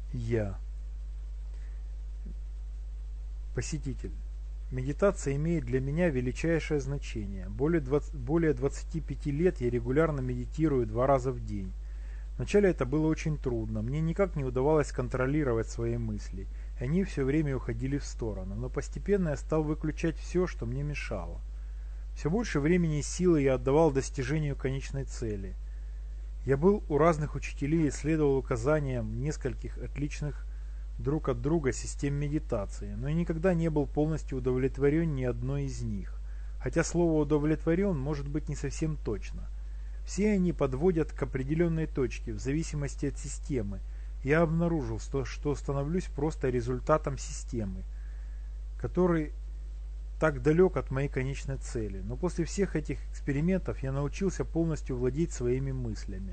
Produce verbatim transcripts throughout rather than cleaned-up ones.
Я. Посетитель. Медитация имеет для меня величайшее значение. Более двадцати, более двадцати пяти лет я регулярно медитирую два раза в день. Вначале это было очень трудно, мне никак не удавалось контролировать свои мысли, и они все время уходили в сторону, но постепенно я стал выключать все, что мне мешало. Все больше времени и силы я отдавал достижению конечной цели. Я был у разных учителей и следовал указаниям нескольких отличных друг от друга систем медитации, но я никогда не был полностью удовлетворен ни одной из них. Хотя слово «удовлетворен» может быть не совсем точно. Все они подводят к определенной точке в зависимости от системы. Я обнаружил, что становлюсь просто результатом системы, который так далек от моей конечной цели. Но после всех этих экспериментов я научился полностью владеть своими мыслями.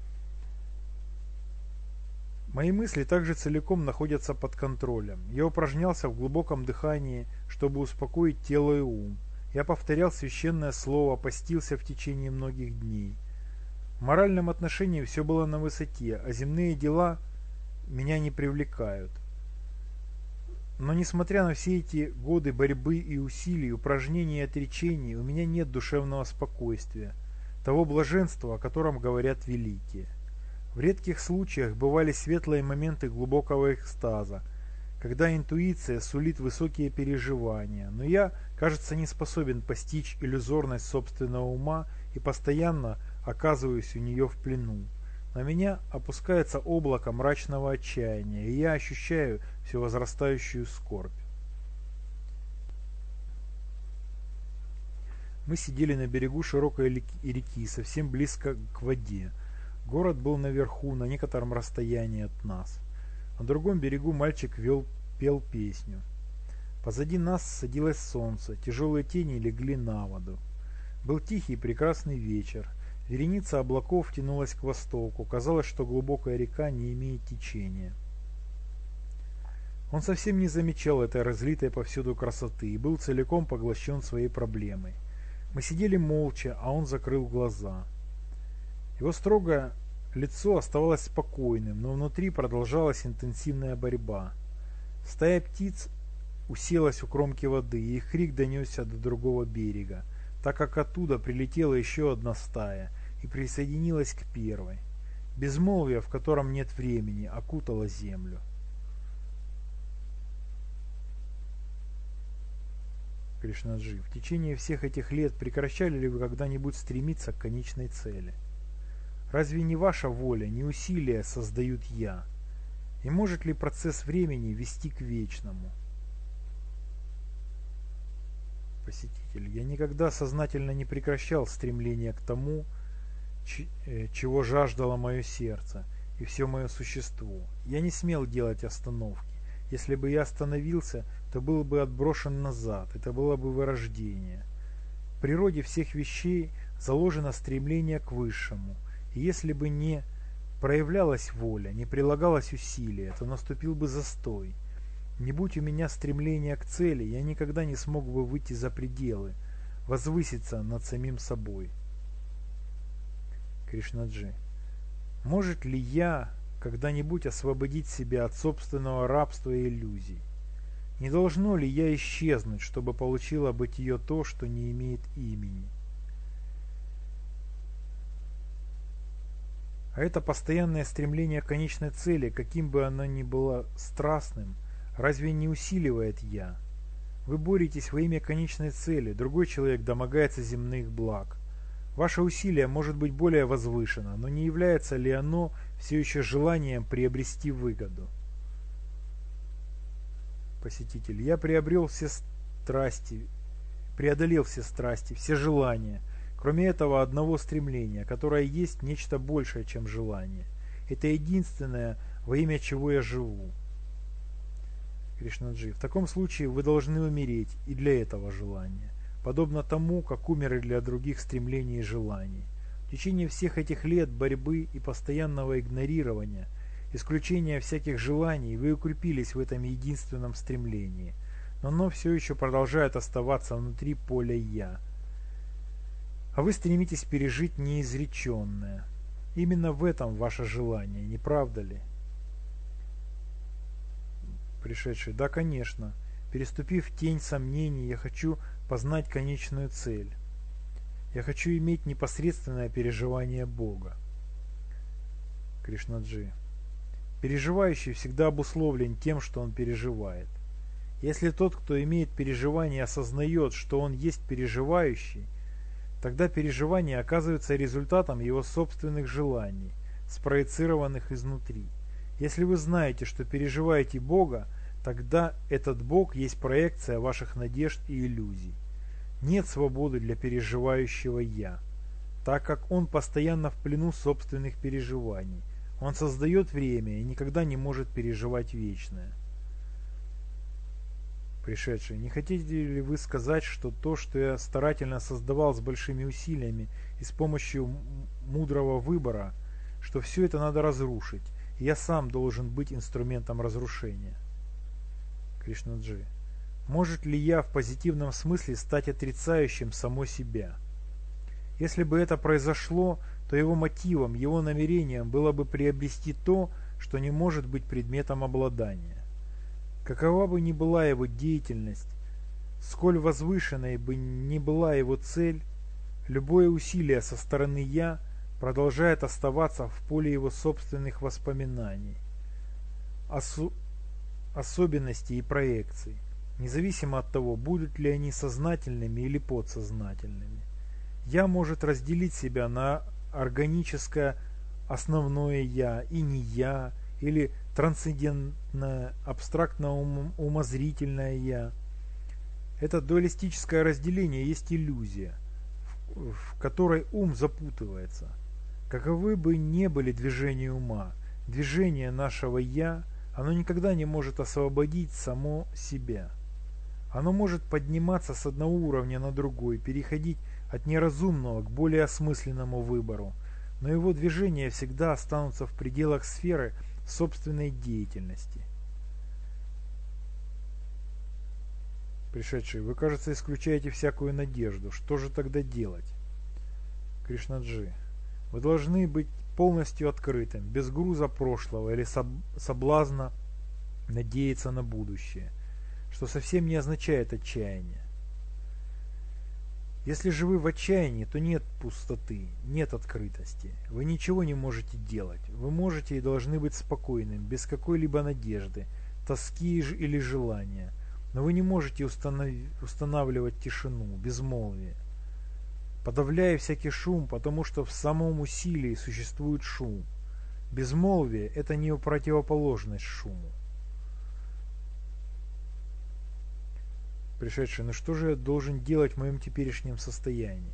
Мои мысли также целиком находятся под контролем. Я упражнялся в глубоком дыхании, чтобы успокоить тело и ум. Я повторял священное слово, постился в течение многих дней. В моральном отношении все было на высоте, а земные дела меня не привлекают. Но несмотря на все эти годы борьбы и усилий, упражнений и отречений, у меня нет душевного спокойствия, того блаженства, о котором говорят великие. В редких случаях бывали светлые моменты глубокого экстаза, когда интуиция сулит высокие переживания, но я, кажется, не способен постичь иллюзорность собственного ума и постоянно оказываюсь у нее в плену. На меня опускается облако мрачного отчаяния, и я ощущаю все возрастающую скорбь. Мы сидели на берегу широкой реки, совсем близко к воде. Город был наверху, на некотором расстоянии от нас. На другом берегу мальчик вел, пел песню. Позади нас садилось солнце, тяжелые тени легли на воду. Был тихий и прекрасный вечер. Вереница облаков тянулась к востоку. Казалось, что глубокая река не имеет течения. Он совсем не замечал этой разлитой повсюду красоты и был целиком поглощен своей проблемой. Мы сидели молча, а он закрыл глаза. Его строгое лицо оставалось спокойным, но внутри продолжалась интенсивная борьба. Стая птиц уселась у кромки воды, и их крик донесся до другого берега, так как оттуда прилетела еще одна стая и присоединилась к первой. Безмолвие, в котором нет времени, окутало землю. Кришнаджи, в течение всех этих лет прекращали ли вы когда-нибудь стремиться к конечной цели? Разве не ваша воля, не усилия создают «я»? И может ли процесс времени вести к вечному? Посетитель, я никогда сознательно не прекращал стремление к тому, чего жаждало мое сердце и все мое существо. Я не смел делать остановки. Если бы я остановился, то был бы отброшен назад, это было бы вырождение. В природе всех вещей заложено стремление к высшему, и если бы не проявлялась воля, не прилагалось усилия, то наступил бы застой. Не будь у меня стремления к цели, я никогда не смог бы выйти за пределы, возвыситься над самим собой. Кришнаджи, может ли я когда-нибудь освободить себя от собственного рабства и иллюзий? Не должно ли я исчезнуть, чтобы получило бытие то, что не имеет имени? А это постоянное стремление к конечной цели, каким бы оно ни было страстным, разве не усиливает «я»? Вы боретесь во имя конечной цели, другой человек домогается земных благ. Ваше усилие может быть более возвышено, но не является ли оно все еще желанием приобрести выгоду? Посетитель, я приобрел все страсти, преодолел все страсти, все желания, кроме этого одного стремления, которое есть нечто большее, чем желание. Это единственное, во имя чего я живу. Кришнаджи, в таком случае вы должны умереть и для этого желания, подобно тому, как умер и для других стремлений и желаний. В течение всех этих лет борьбы и постоянного игнорирования, исключения всяких желаний, вы укрепились в этом единственном стремлении, но оно все еще продолжает оставаться внутри поля «я». А вы стремитесь пережить неизреченное. Именно в этом ваше желание, не правда ли? Пришедший. Да, конечно. Переступив тень сомнений, я хочу познать конечную цель. Я хочу иметь непосредственное переживание Бога. Кришнаджи. Переживающий всегда обусловлен тем, что он переживает. Если тот, кто имеет переживание, осознает, что он есть переживающий, тогда переживание оказывается результатом его собственных желаний, спроецированных изнутри. Если вы знаете, что переживаете Бога, тогда этот Бог есть проекция ваших надежд и иллюзий. Нет свободы для переживающего «я», так как он постоянно в плену собственных переживаний. Он создает время и никогда не может переживать вечное. Пришедший, не хотите ли вы сказать, что то, что я старательно создавал с большими усилиями и с помощью мудрого выбора, что все это надо разрушить, и я сам должен быть инструментом разрушения? Кришнаджи. Может ли я в позитивном смысле стать отрицающим само себя? Если бы это произошло, то его мотивом, его намерением было бы приобрести то, что не может быть предметом обладания. Какова бы ни была его деятельность, сколь возвышенной бы ни была его цель, любое усилие со стороны «я» продолжает оставаться в поле его собственных воспоминаний, осу- особенностей и проекций, независимо от того, будут ли они сознательными или подсознательными. «Я» может разделить себя на органическое основное «я» и «не я», или трансцендентное, абстрактно-умозрительное «я». Это дуалистическое разделение есть иллюзия, в, в которой ум запутывается. Каковы бы ни были движения ума, движение нашего «я», оно никогда не может освободить само себя. Оно может подниматься с одного уровня на другой, переходить от неразумного к более осмысленному выбору, но его движения всегда останутся в пределах сферы собственной деятельности. Пришедший, вы, кажется, исключаете всякую надежду. Что же тогда делать? Кришнаджи, вы должны быть полностью открытым, без груза прошлого или соблазна надеяться на будущее, что совсем не означает отчаяние. Если же вы в отчаянии, то нет пустоты, нет открытости. Вы ничего не можете делать. Вы можете и должны быть спокойным, без какой-либо надежды, тоски или желания. Но вы не можете установ... устанавливать тишину, безмолвие, подавляя всякий шум, потому что в самом усилии существует шум. Безмолвие – это не противоположность шуму. Пришедший, ну что же я должен делать в моем теперешнем состоянии?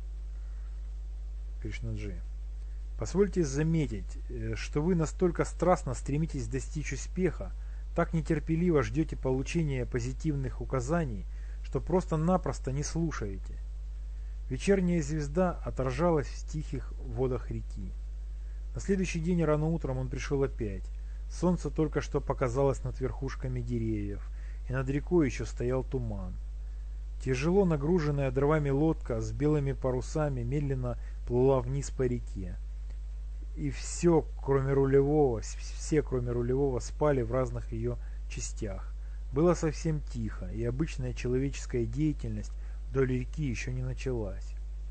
Кришнаджи, позвольте заметить, что вы настолько страстно стремитесь достичь успеха, так нетерпеливо ждете получения позитивных указаний, что просто-напросто не слушаете. Вечерняя звезда отражалась в тихих водах реки. На следующий день рано утром он пришел опять. Солнце только что показалось над верхушками деревьев, и над рекой еще стоял туман. Тяжело нагруженная дровами лодка с белыми парусами медленно плыла вниз по реке. И все, кроме рулевого, все, кроме рулевого, спали в разных ее частях. Было совсем тихо, и обычная человеческая деятельность вдоль реки еще не началась.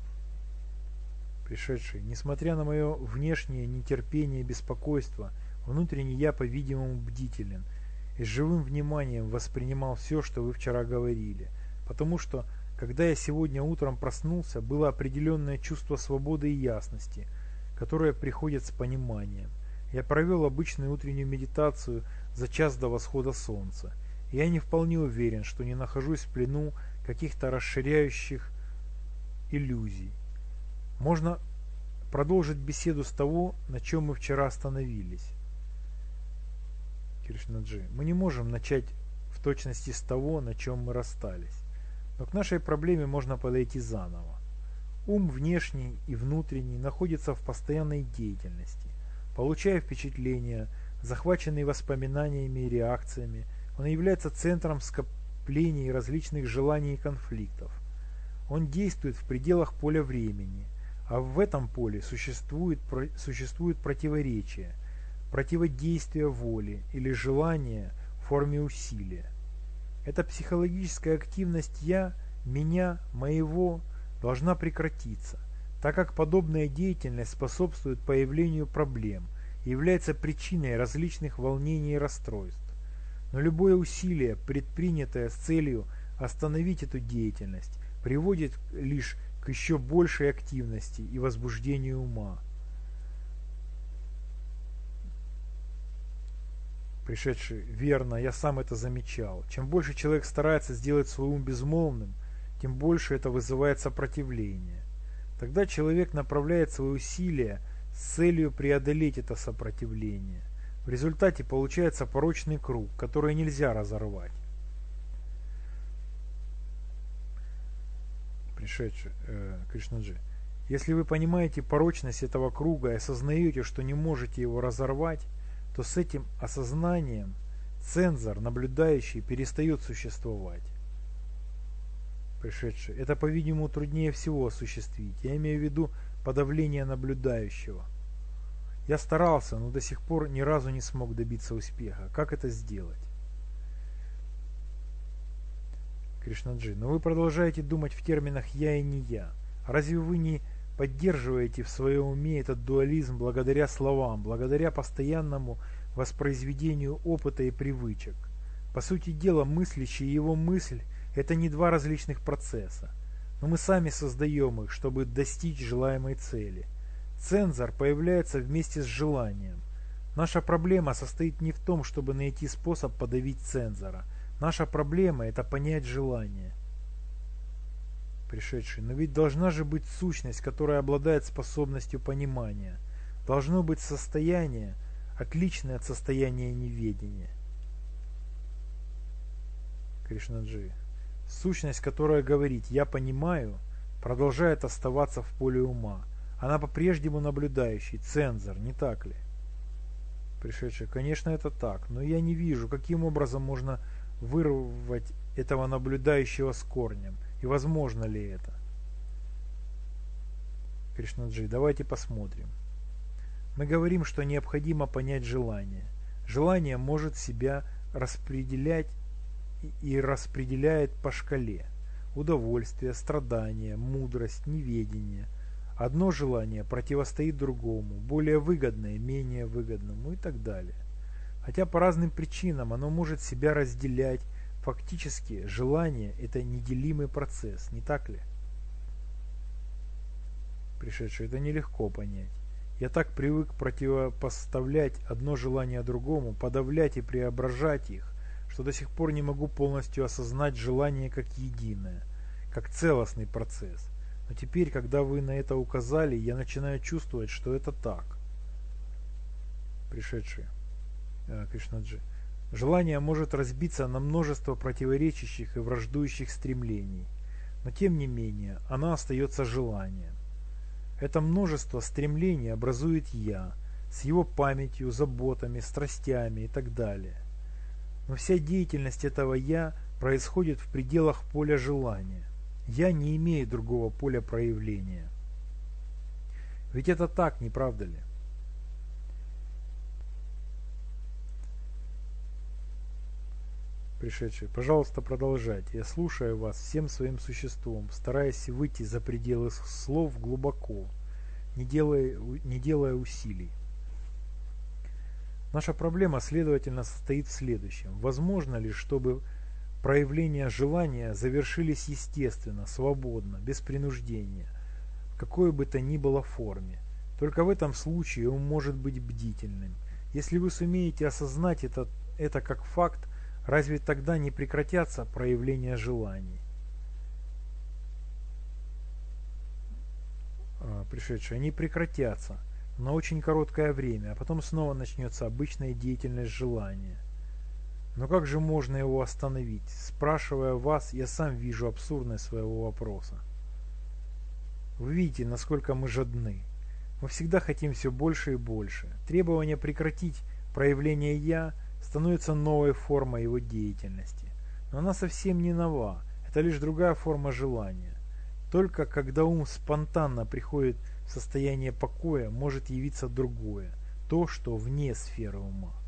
Пришедший, несмотря на мое внешнее нетерпение и беспокойство, внутренне я, по-видимому, бдителен и с живым вниманием воспринимал все, что вы вчера говорили, потому что, когда я сегодня утром проснулся, было определенное чувство свободы и ясности, которое приходит с пониманием. Я провел обычную утреннюю медитацию за час до восхода солнца, и я не вполне уверен, что не нахожусь в плену каких-то расширяющих иллюзий. Можно продолжить беседу с того, на чем мы вчера остановились. Кришнаджи, мы не можем начать в точности с того, на чем мы расстались. Но к нашей проблеме можно подойти заново. Ум внешний и внутренний находится в постоянной деятельности. Получая впечатления, захваченный воспоминаниями и реакциями, он является центром скоплений различных желаний и конфликтов. Он действует в пределах поля времени, а в этом поле существует, существует противоречие, противодействие воли или желание в в форме усилия. Эта психологическая активность «я», «меня», «моего» должна прекратиться, так как подобная деятельность способствует появлению проблем и является причиной различных волнений и расстройств. Но любое усилие, предпринятое с целью остановить эту деятельность, приводит лишь к еще большей активности и возбуждению ума. Пришедший: верно, я сам это замечал. Чем больше человек старается сделать свой ум безмолвным, тем больше это вызывает сопротивление. Тогда человек направляет свои усилия с целью преодолеть это сопротивление. В результате получается порочный круг, который нельзя разорвать. Пришедший: э, Кришнаджи, если вы понимаете порочность этого круга и осознаете, что не можете его разорвать, то с этим осознанием цензор, наблюдающий, перестает существовать. Пришедший: это, по-видимому, труднее всего осуществить. Я имею в виду подавление наблюдающего. Я старался, но до сих пор ни разу не смог добиться успеха. Как это сделать? Кришнаджи: но вы продолжаете думать в терминах «я» и «не я». Разве вы не поддерживаете в своем уме этот дуализм благодаря словам, благодаря постоянному воспроизведению опыта и привычек? По сути дела, мыслящий и его мысль – это не два различных процесса, но мы сами создаем их, чтобы достичь желаемой цели. Цензор появляется вместе с желанием. Наша проблема состоит не в том, чтобы найти способ подавить цензора. Наша проблема – это понять желание. Пришедший: но ведь должна же быть сущность, которая обладает способностью понимания. Должно быть состояние, отличное от состояния неведения. Кришнаджи: сущность, которая говорит «я понимаю», продолжает оставаться в поле ума. Она по-прежнему наблюдающий, цензор, не так ли? Пришедший: конечно, это так, но я не вижу, каким образом можно вырвать этого наблюдающего с корнем, и возможно ли это? Кришнаджи: давайте посмотрим. Мы говорим, что необходимо понять желание. Желание может себя распределять и распределяет по шкале: удовольствие, страдание, мудрость, неведение. Одно желание противостоит другому, более выгодное, менее выгодному и так далее. Хотя по разным причинам оно может себя разделять. Фактически желание – это неделимый процесс, не так ли? Пришедший: это нелегко понять. Я так привык противопоставлять одно желание другому, подавлять и преображать их, что до сих пор не могу полностью осознать желание как единое, как целостный процесс. Но теперь, когда вы на это указали, я начинаю чувствовать, что это так. Пришедший: э, Кришнаджи: желание может разбиться на множество противоречащих и враждующих стремлений, но тем не менее оно остается желанием. Это множество стремлений образует «я» с его памятью, заботами, страстями и так далее. Но вся деятельность этого «я» происходит в пределах поля желания. «Я» не имеет другого поля проявления. Ведь это так, не правда ли? Пришедший: пожалуйста, продолжайте. Я слушаю вас всем своим существом, стараясь выйти за пределы слов глубоко, не делая, не делая усилий. Наша проблема, следовательно, состоит в следующем. Возможно ли, чтобы проявления желания завершились естественно, свободно, без принуждения, в какой бы то ни было форме? Только в этом случае он может быть бдительным. Если вы сумеете осознать это, это как факт, разве тогда не прекратятся проявления желаний? А, пришедшие, они прекратятся на очень короткое время, а потом снова начнется обычная деятельность желания. Но как же можно его остановить? Спрашивая вас, я сам вижу абсурдность своего вопроса. Вы видите, насколько мы жадны. Мы всегда хотим все больше и больше. Требование прекратить проявление «я» становится новой формой его деятельности. Но она совсем не нова, это лишь другая форма желания. Только когда ум спонтанно приходит в состояние покоя, может явиться другое, то, что вне сферы ума.